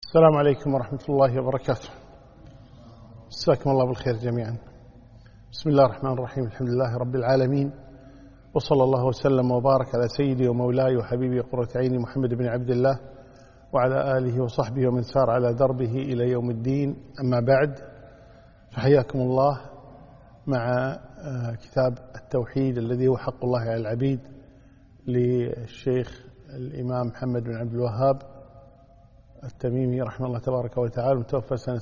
السلام عليكم ورحمة الله وبركاته. مساكم الله بالخير جميعا. بسم الله الرحمن الرحيم. الحمد لله رب العالمين، وصلى الله وسلم وبارك على سيدي ومولاي وحبيبي قرة عيني محمد بن عبد الله وعلى آله وصحبه ومن سار على دربه إلى يوم الدين. أما بعد، فحياكم الله مع كتاب التوحيد الذي هو حق الله على العبيد للشيخ الإمام محمد بن عبد الوهاب التميمي رحمه الله تبارك وتعالى، متوفى سنة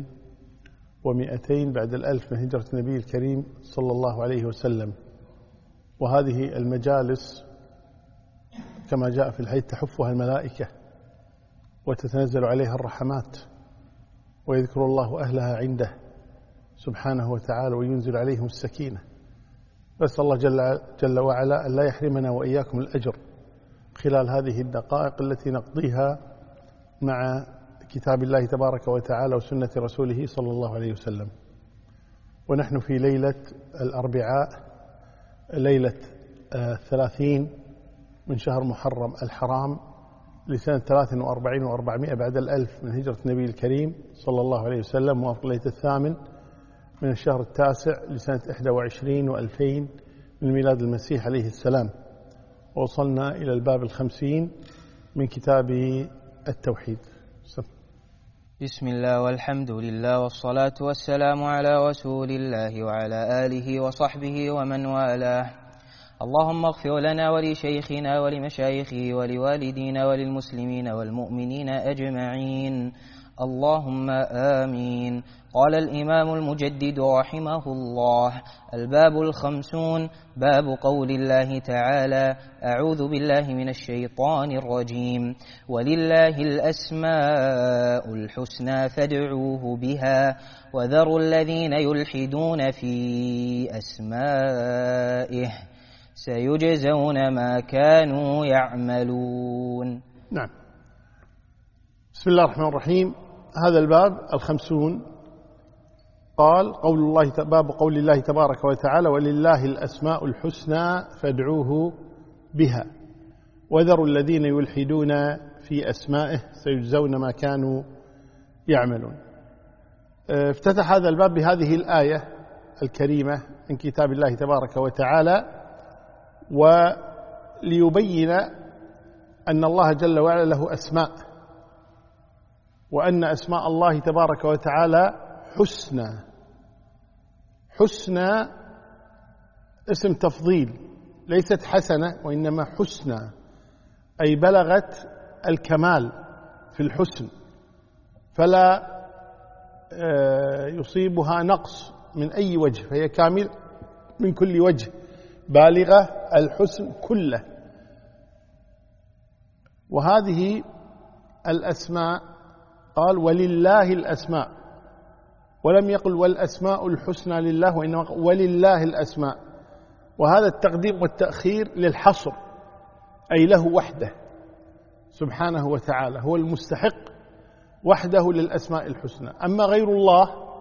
600 بعد 1000 من هجرة النبي الكريم صلى الله عليه وسلم. وهذه المجالس كما جاء في الحديث تحفها الملائكة وتتنزل عليها الرحمات، ويذكر الله أهلها عنده سبحانه وتعالى وينزل عليهم السكينة. بس الله جل وعلا أن لا يحرمنا وإياكم الأجر خلال هذه الدقائق التي نقضيها مع كتاب الله تبارك وتعالى وسنة رسوله صلى الله عليه وسلم. ونحن في ليلة الأربعاء، ليلة 30 من شهر محرم الحرام لسنة 43 و400 بعد 1000 من هجرة النبي الكريم صلى الله عليه وسلم، موافق ليلة 8 من الشهر 9 لسنة 21 و2000 من ميلاد المسيح عليه السلام. ووصلنا إلى الباب 50 من كتاب التوحيد. بسم الله والحمد لله والصلاة والسلام على رسول الله وعلى آله وصحبه ومن والاه. اللهم اغفر لنا ولشيخنا ولمشايخه ولوالدينا وللمسلمين والمؤمنين أجمعين، اللهم آمين. قال الإمام المجدد رحمه الله: الباب 50، باب قول الله تعالى: أعوذ بالله من الشيطان الرجيم، ولله الأسماء الحسنى فادعوه بها وذروا الذين يلحدون في أسمائه سيجزون ما كانوا يعملون. نعم. بسم الله الرحمن الرحيم. هذا الباب 50 قال باب قول الله تبارك وتعالى: ولله الأسماء الحسنى فادعوه بها وذروا الذين يلحدون في أسمائه سيجزون ما كانوا يعملون. افتتح هذا الباب بهذه الآية الكريمة من كتاب الله تبارك وتعالى، وليبين أن الله جل وعلا له أسماء، وأن أسماء الله تبارك وتعالى حسنى. حسنى اسم تفضيل، ليست حسنة وإنما حسنى، أي بلغت الكمال في الحسن، فلا يصيبها نقص من أي وجه، فهي كامل من كل وجه، بالغة الحسن كله. وهذه الأسماء قال: ولله الأسماء، ولم يقل والأسماء الحسنى لله، وإنما ولله الأسماء. وهذا التقديم والتأخير للحصر، أي له وحده سبحانه وتعالى، هو المستحق وحده للأسماء الحسنى. أما غير الله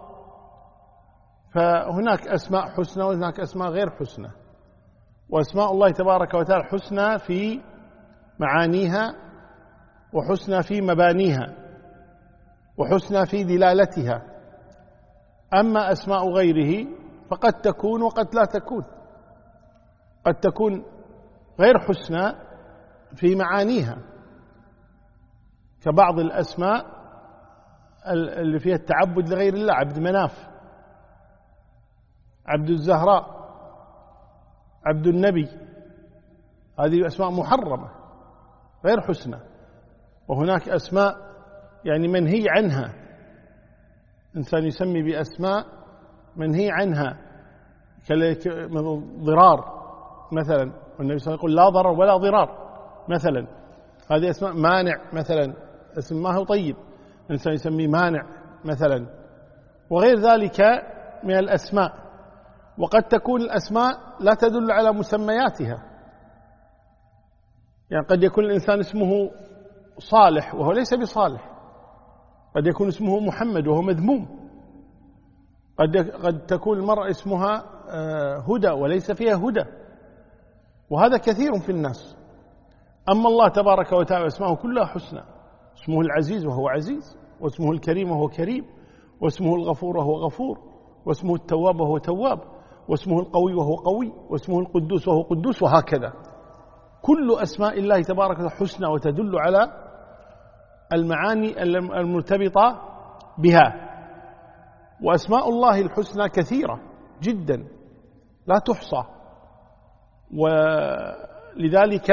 فهناك أسماء حسنى وهناك أسماء غير حسنى، وأسماء الله تبارك وتعالى حسنى في معانيها، وحسنى في مبانيها، وحسنى في دلالتها. أما أسماء غيره فقد تكون وقد لا تكون، قد تكون غير حسنى في معانيها، كبعض الأسماء اللي فيها التعبد لغير الله، عبد مناف، عبد الزهراء، عبد النبي، هذه أسماء محرمة غير حسنى. وهناك أسماء يعني منهي عنها، إنسان يسمي بأسماء منهي عنها، ضرار مثلا، والنبي صلى الله عليه وسلم يقول لا ضرر ولا ضرار مثلا. هذه أسماء مانع مثلا، اسم ما هو طيب، إنسان يسمي مانع مثلا، وغير ذلك من الأسماء. وقد تكون الأسماء لا تدل على مسمياتها، يعني قد يكون الإنسان اسمه صالح وهو ليس بصالح، قد يكون اسمه محمد وهو مذموم، قد تكون المرأة اسمها هدى وليس فيها هدى، وهذا كثير في الناس. أما الله تبارك وتعالى اسمه كلها حسنى اسمه العزيز وهو عزيز، واسمه الكريم وهو كريم، واسمه الغفور وهو غفور، واسمه التواب وهو تواب، واسمه القوي وهو قوي، واسمه القدوس وهو قدوس، وهكذا. كل أسماء الله تبارك وتعالى حسنى وتدل على المعاني المرتبطة بها. وأسماء الله الحسنى كثيرة جدا لا تحصى، ولذلك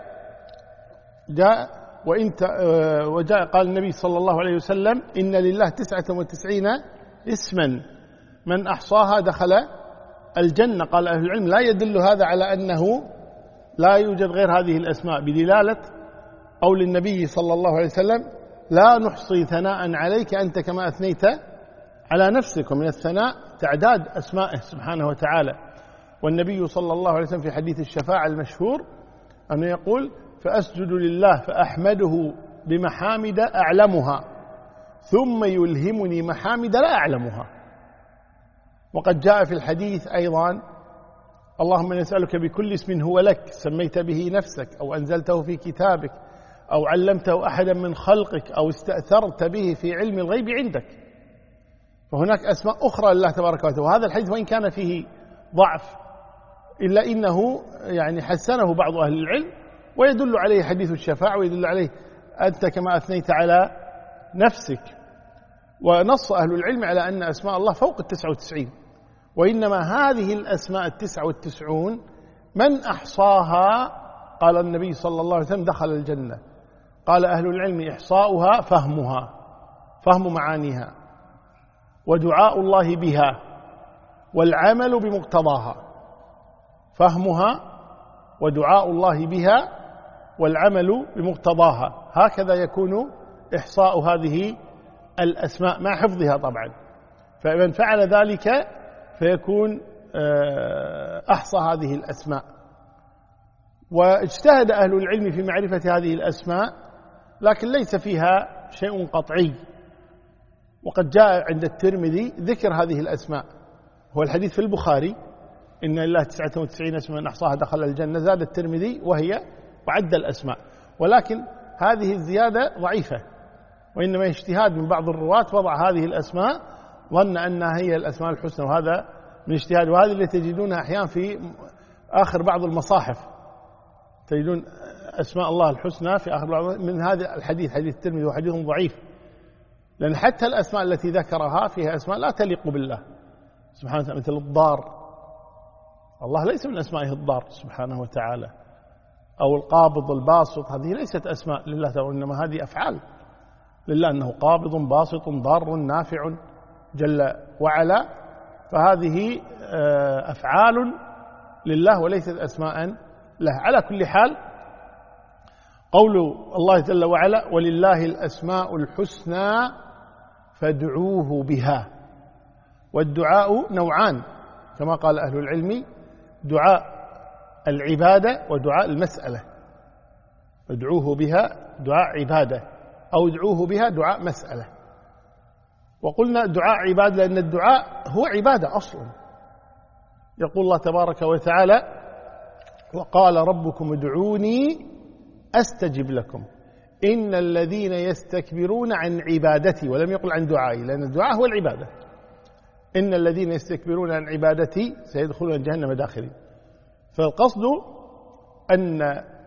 وجاء قال النبي صلى الله عليه وسلم: إن لله 99 اسما من أحصاها دخل الجنة. قال أهل العلم: لا يدل هذا على أنه لا يوجد غير هذه الأسماء، بدلالة قول النبي صلى الله عليه وسلم: لا نحصي ثناء عليك أنت كما أثنيت على نفسك. ومن الثناء تعداد أسمائه سبحانه وتعالى. والنبي صلى الله عليه وسلم في حديث الشفاعة المشهور أنه يقول: فأسجد لله فأحمده بمحامد أعلمها ثم يلهمني محامد لا أعلمها. وقد جاء في الحديث أيضا: اللهم نسألك بكل اسم هو لك سميت به نفسك أو أنزلته في كتابك أو علمته أحدا من خلقك أو استأثرت به في علم الغيب عندك. فهناك أسماء أخرى لله تبارك وتعالى. وهذا الحديث وإن كان فيه ضعف إلا إنه يعني حسنه بعض أهل العلم، ويدل عليه حديث الشفاعة، ويدل عليه أنت كما أثنيت على نفسك. ونص أهل العلم على أن أسماء الله فوق 99، وإنما هذه الأسماء 99 من أحصاها قال النبي صلى الله عليه وسلم دخل الجنة. قال أهل العلم: إحصاؤها فهمها، فهم معانيها، ودعاء الله بها، والعمل بمقتضاها. فهمها ودعاء الله بها والعمل بمقتضاها، هكذا يكون إحصاء هذه الأسماء مع حفظها طبعا. فمن فعل ذلك فيكون أحصى هذه الأسماء. واجتهد أهل العلم في معرفة هذه الأسماء، لكن ليس فيها شيء قطعي. وقد جاء عند الترمذي ذكر هذه الأسماء، هو الحديث في البخاري: إن لله 99 اسما من أحصاها دخل الجنة. زاد الترمذي وهي وعد الأسماء، ولكن هذه الزيادة ضعيفة، وإنما اجتهاد من بعض الرواة وضع هذه الأسماء ظن أنها هي الأسماء الحسنى، وهذا من اجتهاد. وهذه اللي تجدونها أحيانا في آخر بعض المصاحف، تجدون أسماء الله الحسنى في آخر بعض من هذا الحديث، حديث الترمذي، وحديث ضعيف، لأن حتى الأسماء التي ذكرها فيها أسماء لا تليق بالله سبحانه وتعالى، مثل الضار. الله ليس من أسمائه الضار سبحانه وتعالى، أو القابض الباسط، هذه ليست أسماء لله تعالى، إنما هذه أفعال لله، أنه قابض باسط ضار نافع جل وعلا. فهذه أفعال لله وليست أسماء له. على كل حال، قول الله جل وعلا: ولله الأسماء الحسنى فادعوه بها. والدعاء نوعان كما قال أهل العلم: دعاء العبادة ودعاء المسألة. ادعوه بها دعاء عبادة، أو ادعوه بها دعاء مسألة. وقلنا دعاء عبادة لأن الدعاء هو عبادة أصلا. يقول الله تبارك وتعالى: وقال ربكم ادعوني أستجب لكم إن الذين يستكبرون عن عبادتي، ولم يقل عن دعائي، لأن الدعاء هو العبادة. إن الذين يستكبرون عن عبادتي سيدخلون جهنم داخلين. فالقصد أن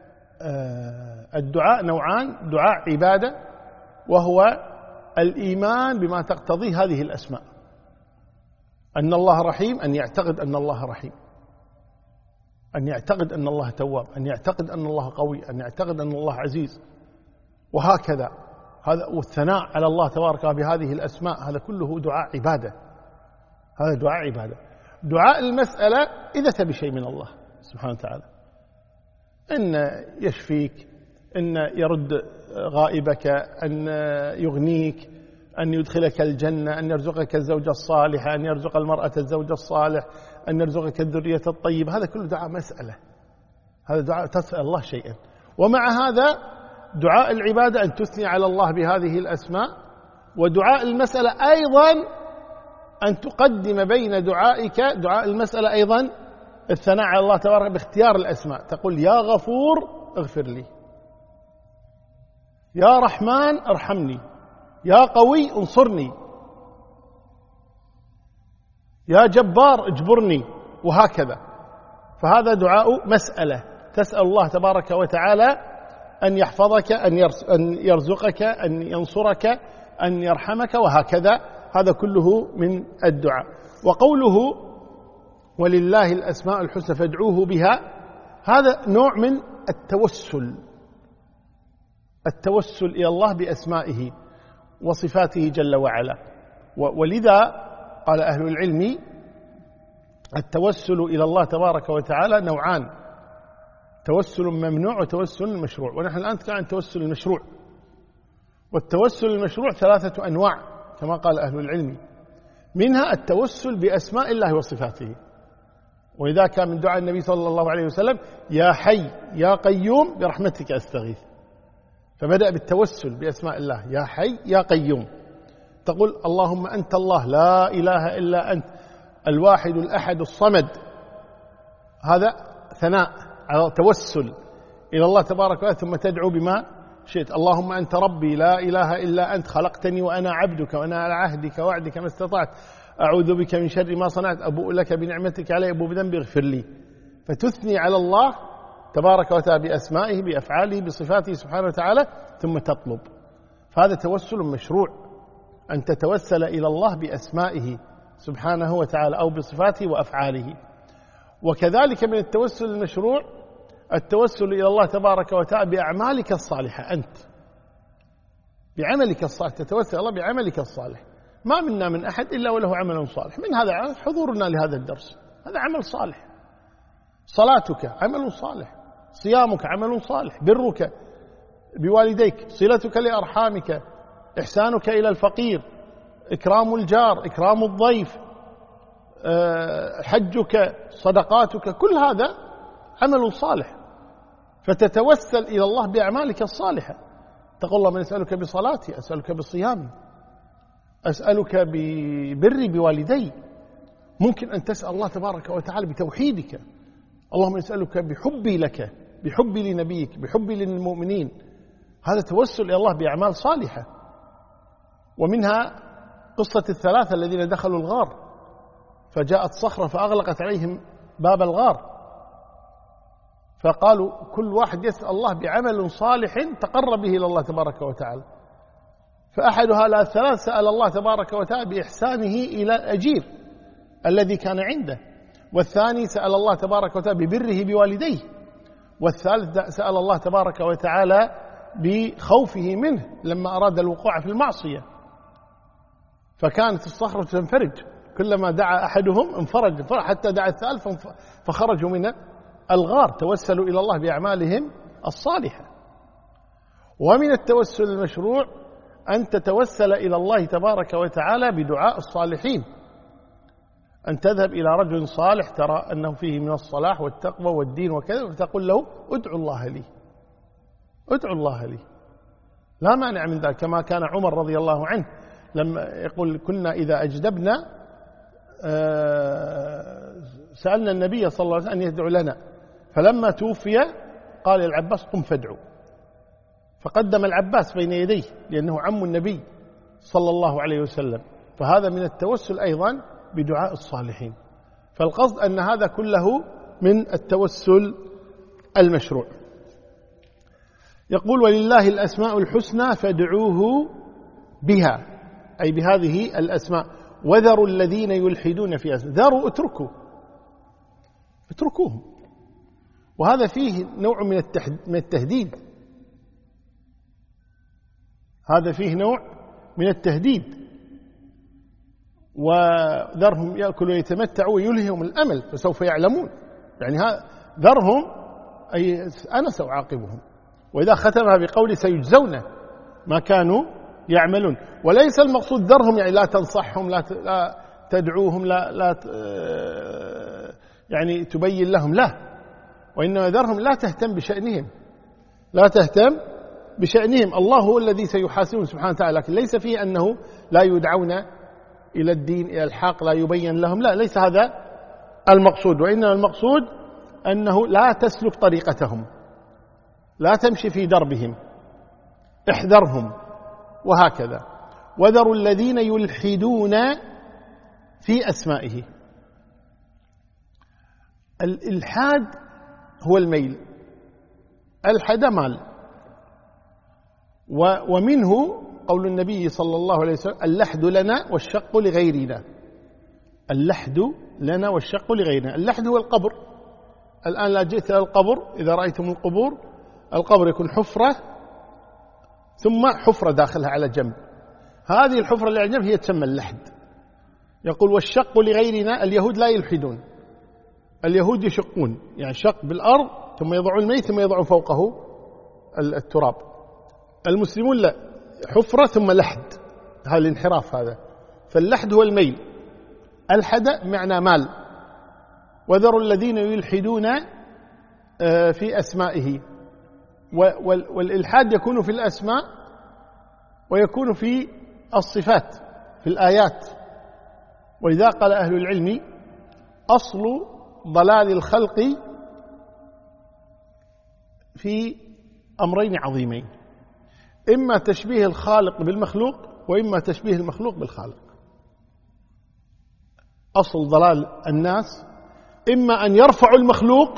الدعاء نوعان: دعاء عبادة وهو الإيمان بما تقتضيه هذه الأسماء، أن الله رحيم، أن يعتقد أن الله رحيم، أن يعتقد أن الله تواب، أن يعتقد أن الله قوي، أن يعتقد أن الله عزيز، وهكذا. هذا والثناء على الله تبارك بهذه الأسماء، هذا كله دعاء عبادة. هذا دعاء عبادة. دعاء المسألة إذا تبي شيء من الله سبحانه وتعالى، أن يشفيك، أن يرد غائبك، أن يغنيك، أن يدخلك الجنة، أن يرزقك الزوجة الصالحة، أن يرزق المرأة الزوج الصالح، أن يرزقك الذرية الطيبة. هذا كله دعاء مسألة، هذا دعاء تسأل الله شيئا. ومع هذا دعاء العبادة أن تثني على الله بهذه الأسماء، ودعاء المسألة أيضا أن تقدم بين دعائك دعاء المسألة أيضا الثناء على الله تبارك باختيار الأسماء. تقول: يا غفور اغفر لي، يا رحمن ارحمني، يا قوي انصرني، يا جبار اجبرني، وهكذا. فهذا دعاء مسألة، تسأل الله تبارك وتعالى أن يحفظك، أن يرزقك، أن ينصرك، أن يرحمك، وهكذا. هذا كله من الدعاء. وقوله ولله الأسماء الحسنى فادعوه بها، هذا نوع من التوسل إلى الله بأسمائه وصفاته جل وعلا. ولذا قال أهل العلم التوسل إلى الله تبارك وتعالى نوعان: توسل ممنوع وتوسل مشروع. ونحن الآن نتكلم عن التوسل المشروع. والتوسل المشروع 3 أنواع كما قال أهل العلم، منها التوسل بأسماء الله وصفاته، ولذا كان من دعاء النبي صلى الله عليه وسلم يا حي يا قيوم برحمتك أستغيث، فبدأ بالتوسل بأسماء الله: يا حي يا قيوم. تقول اللهم أنت الله لا إله إلا أنت الواحد الأحد الصمد، هذا ثناء على توسل إلى الله تبارك وتعالى. ثم تدعو بما شئت: اللهم أنت ربي لا إله إلا أنت خلقتني وأنا عبدك وأنا على عهدك ووعدك ما استطعت، أعوذ بك من شر ما صنعت، أبوء لك بنعمتك علي، أبوء بذنبي اغفر لي. فتثني على الله تبارك وتعالى بأسمائه بأفعاله بصفاته سبحانه وتعالى، ثم تطلب. فهذا توسل مشروع، أن تتوسل إلى الله بأسمائه سبحانه وتعالى أو بصفاته وأفعاله. وكذلك من التوسل المشروع التوسل إلى الله تبارك وتعالى بأعمالك الصالحة، أنت بعملك الصالح تتوسل الله بعملك الصالح. ما منا من أحد إلا وله عمل صالح، من هذا حضورنا لهذا الدرس، هذا عمل صالح. صلاتك عمل صالح، صيامك عمل صالح، برك بوالديك، صلتك لأرحامك، إحسانك إلى الفقير، إكرام الجار، إكرام الضيف، حجك، صدقاتك، كل هذا عمل صالح. فتتوسل إلى الله بأعمالك الصالحة. تقول اللهم أسألك بصلاتي، أسألك بصيامي، أسألك ببري بوالدي. ممكن أن تسأل الله تبارك وتعالى بتوحيدك: اللهم أسألك بحبي لك، بحبي لنبيك، بحبي للمؤمنين. هذا توسل إلى الله بأعمال صالحة. ومنها قصة الثلاثة الذين دخلوا الغار، فجاءت صخرة فأغلقت عليهم باب الغار، فقالوا كل واحد يسأل الله بعمل صالح تقرب به إلى الله تبارك وتعالى. فأحد هؤلاء الثلاث سأل الله تبارك وتعالى بإحسانه إلى الأجير الذي كان عنده، والثاني سأل الله تبارك وتعالى ببره بوالديه، والثالث سأل الله تبارك وتعالى بخوفه منه لما أراد الوقوع في المعصية، فكانت الصخرة تنفرج، كلما دعا أحدهم انفرج، حتى دعا الثالث فخرجوا من الغار. توسلوا إلى الله بأعمالهم الصالحة. ومن التوسل المشروع أن تتوسل إلى الله تبارك وتعالى بدعاء الصالحين، أن تذهب إلى رجل صالح ترى أنه فيه من الصلاح والتقوى والدين وكذا، فتقول له ادعو الله لي، ادعو الله لي، لا مانع من ذلك. كما كان عمر رضي الله عنه لما يقول كنا إذا أجدبنا سألنا النبي صلى الله عليه وسلم أن يدعو لنا، فلما توفي قال العباس قم فادعو، فقدم العباس بين يديه لأنه عم النبي صلى الله عليه وسلم. فهذا من التوسل أيضا بدعاء الصالحين. فالقصد أن هذا كله من التوسل المشروع. يقول ولله الأسماء الحسنى فادعوه بها، أي بهذه الأسماء، وذروا الذين يلحدون في أسماء. ذروا، اتركوهم. وهذا فيه نوع من التهديد، هذا فيه نوع من التهديد. وذرهم يأكلوا ويتمتعوا ويلههم الأمل فسوف يعلمون. يعني ذرهم أي أنا سأعاقبهم. وإذا ختمها بقول سيجزون ما كانوا يعملون. وليس المقصود ذرهم يعني لا تنصحهم، لا تدعوهم، لا يعني تبين لهم، لا، وإنما ذرهم لا تهتم بشأنهم، لا تهتم بشأنهم. الله هو الذي سيحاسبهم سبحانه وتعالى، لكن ليس فيه أنه لا يدعون إلى الدين، إلى الحق، لا يبين لهم، لا، ليس هذا المقصود. وإنما المقصود أنه لا تسلك طريقتهم، لا تمشي في دربهم، احذرهم، وهكذا. وذروا الذين يلحدون في أسمائه. الإلحاد هو الميل، ألحد مال، ومنه قول النبي صلى الله عليه وسلم: اللحد لنا والشق لغيرنا. اللحد لنا والشق لغيرنا. اللحد هو القبر. الآن لا جئت إلى القبر، إذا رأيتم القبور، القبر يكون حفرة ثم حفرة داخلها على جنب، هذه الحفرة اللي على جنب هي تسمى اللحد. يقول: والشق لغيرنا. اليهود لا يلحدون، اليهود يشقون، يعني شق بالأرض ثم يضعون الميت ثم يضعون فوقه التراب. المسلمون لا، حفرة ثم لحد، هذا الانحراف هذا. فاللحد هو الميل، الحد معنى مال. وذروا الذين يلحدون في أسمائه. والإلحاد يكون في الأسماء ويكون في الصفات، في الآيات. ولذا قال أهل العلم: أصل ضلال الخلق في أمرين عظيمين: إما تشبيه الخالق بالمخلوق، وإما تشبيه المخلوق بالخالق. أصل ضلال الناس إما أن يرفعوا المخلوق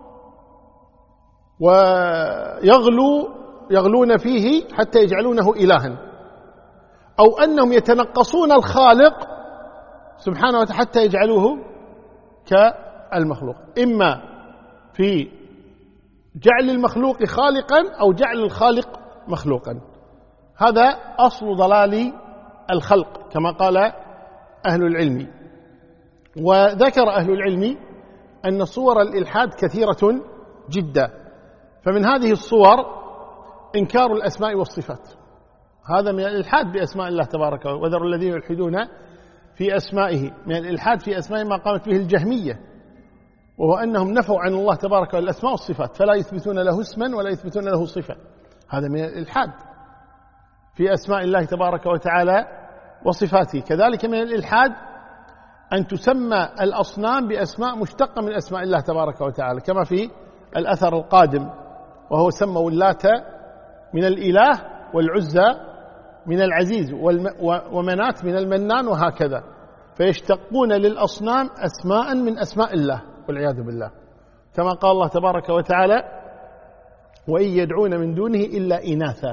ويغلون فيه حتى يجعلونه إلها، أو أنهم يتنقصون الخالق سبحانه وتعالى حتى يجعلوه كالمخلوق، إما في جعل المخلوق خالقا أو جعل الخالق مخلوقا. هذا أصل ضلال الخلق كما قال أهل العلم. وذكر أهل العلم أن صور الإلحاد كثيرة جدا، فمن هذه الصور إنكار الأسماء والصفات، هذا من الإلحاد بأسماء الله تبارك وتعالى. وذروا الذين يلحدون في أسمائه، من الإلحاد في أسماء ما قامت به الجهمية، وهو أنهم نفوا عن الله تبارك وتعالى الأسماء والصفات، فلا يثبتون له اسما ولا يثبتون له صفة. هذا من الإلحاد في أسماء الله تبارك وتعالى وصفاته. كذلك من الإلحاد أن تسمى الأصنام بأسماء مشتقة من أسماء الله تبارك وتعالى، كما في الأثر القادم، وهو سموا اللات من الإله والعزى من العزيز ومنات من المنان، وهكذا. فيشتقون للأصنام أسماء من أسماء الله والعياذ بالله، كما قال الله تبارك وتعالى: وإن يدعون من دونه إلا إناثا.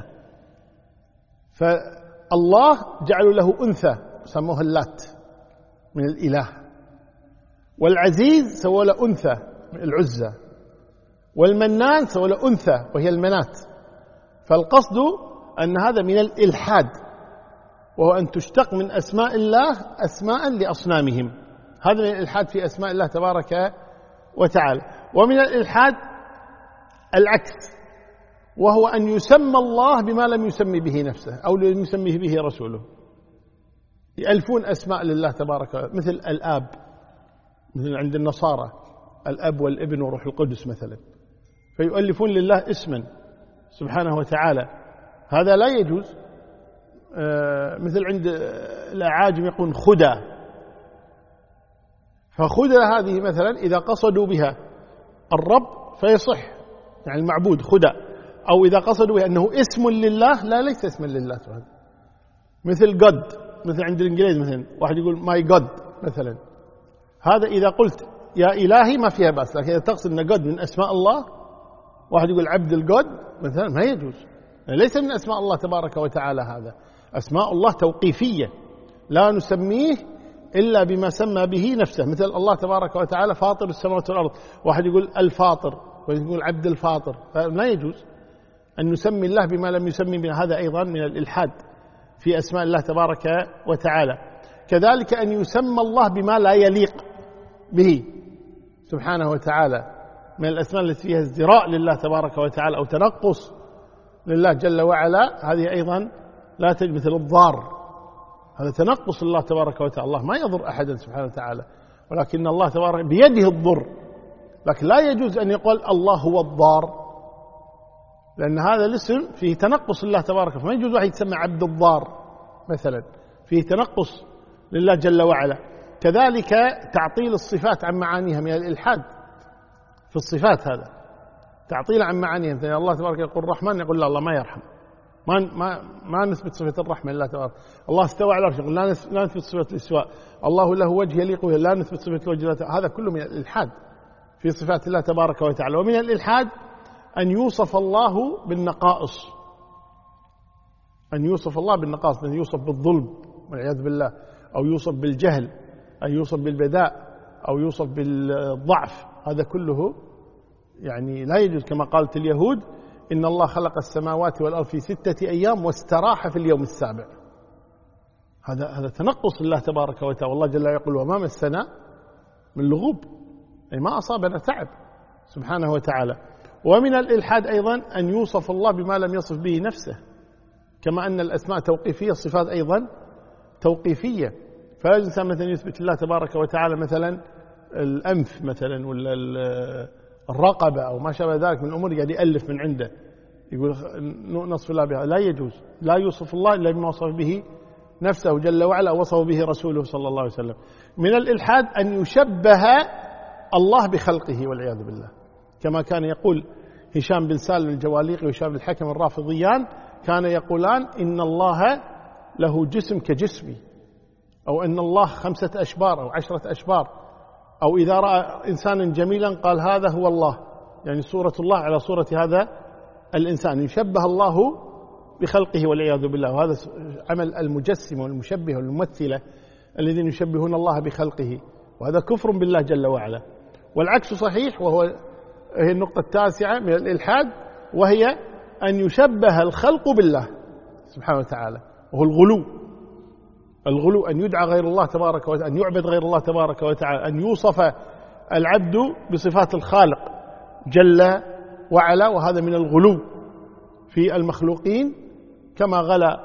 فالله جعلوا له أنثى سموها اللات من الإله، والعزيز سووا له أنثى من العزى، والمنان سووا له أنثى وهي المنات. فالقصد أن هذا من الإلحاد، وهو أن تشتق من أسماء الله أسماء لأصنامهم. هذا من الإلحاد في أسماء الله تبارك وتعالى. ومن الإلحاد العكس، وهو أن يسمى الله بما لم يسمي به نفسه أو لم يسميه به رسوله. يألفون أسماء لله تبارك وتعالى، مثل الآب، مثل عند النصارى الأب والابن وروح القدس مثلا، فيؤلفون لله اسما سبحانه وتعالى، هذا لا يجوز. مثل عند الأعاجم يقول خدا، فخدا هذه مثلا إذا قصدوا بها الرب فيصح، يعني المعبود خدا، أو إذا قصدوا بها أنه اسم لله، لا ليس اسما لله سبحانه. مثل God، مثل عند الإنجليز مثلا واحد يقول my God مثلا، هذا إذا قلت يا إلهي ما فيها بأس، لكن إذا تقصد أن God من أسماء الله، واحد يقول عبد الجود مثلا، ما يجوز، ليس من أسماء الله تبارك وتعالى. هذا أسماء الله توقيفية لا نسميه إلا بما سمى به نفسه، مثل الله تبارك وتعالى فاطر السماوات والأرض، واحد يقول الفاطر ويقول عبد الفاطر، لا يجوز أن نسمي الله بما لم يسمي به. هذا أيضا من الإلحاد في أسماء الله تبارك وتعالى. كذلك أن يسمى الله بما لا يليق به سبحانه وتعالى من الأسماء التي فيها ازدراء لله تبارك وتعالى أو تنقص لله جل وعلا، هذه أيضا لا تجوز. مثل الضار، هذا تنقص الله تبارك وتعالى، الله ما يضر أحدا سبحانه وتعالى، ولكن الله تبارك بيده الضر، لكن لا يجوز أن يقول الله هو الضار، لأن هذا الاسم فيه تنقص لله تبارك، فما يجوز واحد يسمى عبد الضار مثلا، فيه تنقص لله جل وعلا. كذلك تعطيل الصفات عن معانيها من الإلحاد في الصفات، هذا تعطيل عن معانيها. مثلا الله تبارك يقول الرحمن، يقول لا الله ما يرحم، ما نثبت صفة الرحمة لله تبارك. الله استوى على عرشه، لا نثبت صفة الاستواء. الله له وجه يليق به، لا نثبت صفة الوجه. هذا كله من الإلحاد في صفات الله تبارك وتعالى. ومن الإلحاد أن يوصف الله بالنقائص، أن يوصف الله بالنقائص، أن يوصف بالظلم والعياذ بالله، أو يوصف بالجهل، أو يوصف بالبداء، أو يوصف بالضعف. هذا كله يعني لا يجوز. كما قالت اليهود: إن الله خلق السماوات والأرض في 6 أيام واستراح في اليوم السابع. هذا تنقص الله تبارك وتعالى. والله جل يقول: وما مسنا من لغوب، أي ما أصابنا تعب سبحانه وتعالى. ومن الإلحاد أيضا أن يوصف الله بما لم يصف به نفسه، كما أن الأسماء توقيفية، الصفات أيضا توقيفية. فلا الإنسان مثلا يثبت الله تبارك وتعالى مثلا الأنف مثلا، ولا الرقبة، أو ما شابه ذلك من الأمور، قاعد يألف من عنده يقول نصف الله بها. لا يجوز، لا يوصف الله إلا بما وصف به نفسه جل وعلا، وصف به رسوله صلى الله عليه وسلم. من الإلحاد أن يشبه الله بخلقه والعياذ بالله، كما كان يقول هشام بن سالم الجواليقي وهشام بن الحكم الرافضيان، كان يقولان: إن الله له جسم كجسمي، أو أن الله 5 أشبار أو 10 أشبار، أو إذا رأى إنسانا جميلا قال هذا هو الله، يعني صورة الله على صورة هذا الإنسان، يشبه الله بخلقه والعياذ بالله. وهذا عمل المجسم والمشبه والممثلة الذين يشبهون الله بخلقه، وهذا كفر بالله جل وعلا. والعكس صحيح، هي النقطة التاسعة من الإلحاد، وهي أن يشبه الخلق بالله سبحانه وتعالى، وهو الغلو، أن يدعى غير الله تبارك وتعالى، أن يعبد غير الله تبارك وتعالى، أن يوصف العبد بصفات الخالق جل وعلا. وهذا من الغلو في المخلوقين، كما غلا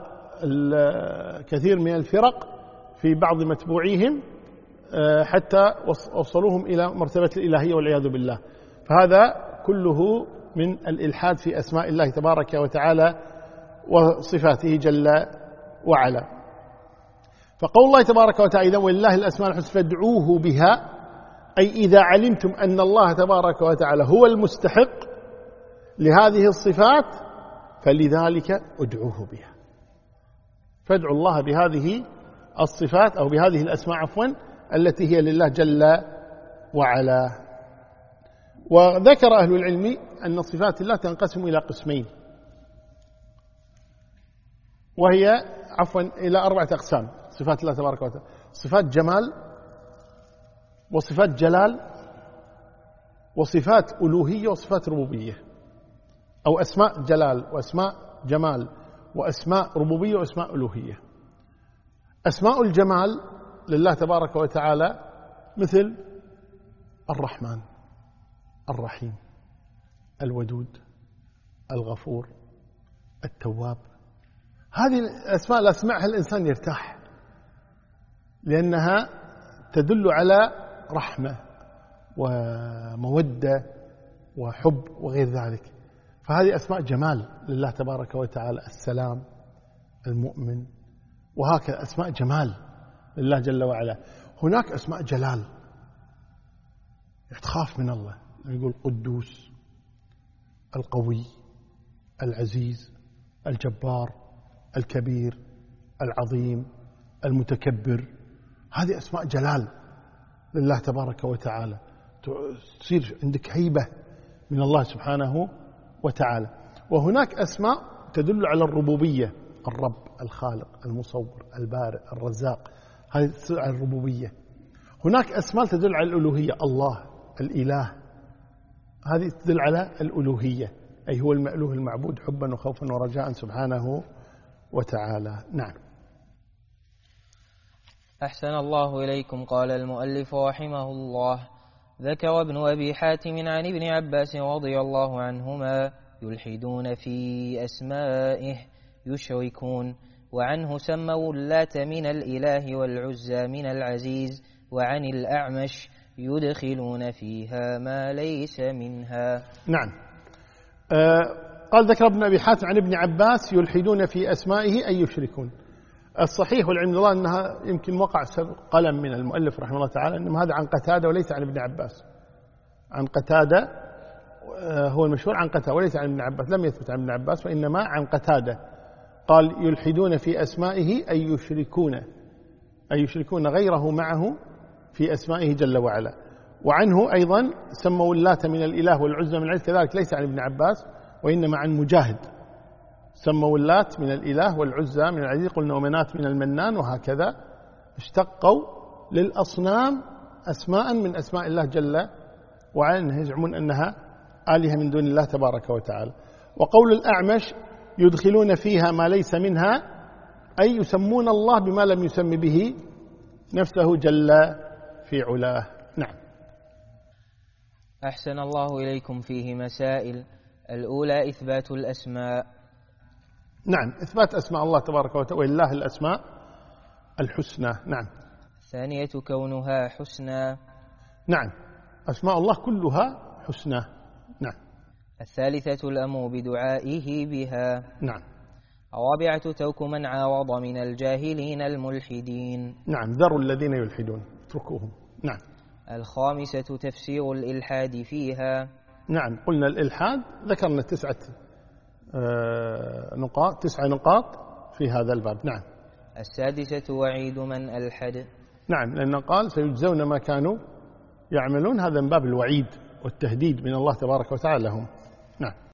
كثير من الفرق في بعض متبوعيهم حتى وصلوهم إلى مرتبة الإلهية والعياذ بالله. فهذا كله من الإلحاد في أسماء الله تبارك وتعالى وصفاته جل وعلا. فقول الله تبارك وتعالى: إذا ولله الأسماء الحسنى فادعوه بها، أي إذا علمتم أن الله تبارك وتعالى هو المستحق لهذه الصفات فلذلك ادعوه بها. فادعوا الله بهذه الصفات أو بهذه الأسماء التي هي لله جل وعلا. وذكر أهل العلم أن صفات الله تنقسم إلى قسمين، وهي إلى 4 أقسام. صفات الله تبارك وتعالى: صفات جمال، وصفات جلال، وصفات ألوهية، وصفات ربوبية، أو أسماء جلال وأسماء جمال وأسماء ربوبية وأسماء ألوهية. أسماء الجمال لله تبارك وتعالى مثل الرحمن، الرحيم، الودود، الغفور، التواب. هذه الأسماء لا يسمعها الإنسان يرتاح، لأنها تدل على رحمة ومودة وحب وغير ذلك. فهذه أسماء جمال لله تبارك وتعالى: السلام، المؤمن، وهكذا أسماء جمال لله جل وعلا. هناك أسماء جلال، تخاف من الله، يقول قدوس، القوي، العزيز، الجبار، الكبير، العظيم، المتكبر. هذه أسماء جلال لله تبارك وتعالى، تصير عندك هيبة من الله سبحانه وتعالى. وهناك أسماء تدل على الربوبية: الرب، الخالق، المصور، البارئ، الرزاق. هذه تدل على الربوبية. هناك أسماء تدل على الألوهية: الله، الإله. هذه تدل على الألوهية، أي هو المألوه المعبود حبا وخوفا ورجاء سبحانه وتعالى. نعم. أحسن الله إليكم. قال المؤلف رحمه الله: ذكر ابن أبي حاتم عن ابن عباس رضي الله عنهما: يلحدون في أسمائه، يشركون. وعنه سموا اللات من الإله والعزى من العزيز. وعن الأعمش: يدخلون فيها ما ليس منها. نعم. قال ذكر ابن أبي حاتم عن ابن عباس: يلحدون في أسمائه أي يشركون. الصحيح والعلم الله أنها يمكن وقع قلم من المؤلف رحمه الله تعالى أنه هذا عن قتادة وليس عن ابن عباس. عن قتادة هو المشهور عن قتادة وليس عن ابن عباس، لم يثبت عن ابن عباس، وإنما عن قتادة قال يلحدون في أسمائه أي يشركون غيره معه في أسمائه جل وعلا. وعنه أيضا سموا اللات من الإله والعزى من العزى، كذلك ليس عن ابن عباس وإنما عن مجاهد، سموا اللات من الإله والعزى من العزيز، قلنا ومنات من المنان، وهكذا اشتقوا للأصنام أسماء من أسماء الله جل وعلا، يزعمون أنها آلهة من دون الله تبارك وتعالى. وقول الأعمش يدخلون فيها ما ليس منها، أي يسمون الله بما لم يسم به نفسه جل في علاه. نعم. أحسن الله إليكم. فيه مسائل. الأولى إثبات الأسماء. نعم، إثبات أسماء الله تبارك وتعالى، ولله الأسماء الحسنى. نعم. الثانية كونها حسنى. نعم، أسماء الله كلها حسنى. نعم. الثالثة الأمر بدعائه بها. نعم. الرابعة ترك من عارض من الجاهلين الملحدين. نعم، ذروا الذين يلحدون، اتركوهم. نعم. الخامسة تفسير الإلحاد فيها. نعم، قلنا الإلحاد ذكرنا 9 نقاط في هذا الباب. نعم. السادسة وعيد من ألحد. نعم، لأنه قال سيجزون ما كانوا يعملون، هذا من باب الوعيد والتهديد من الله تبارك وتعالى لهم. نعم.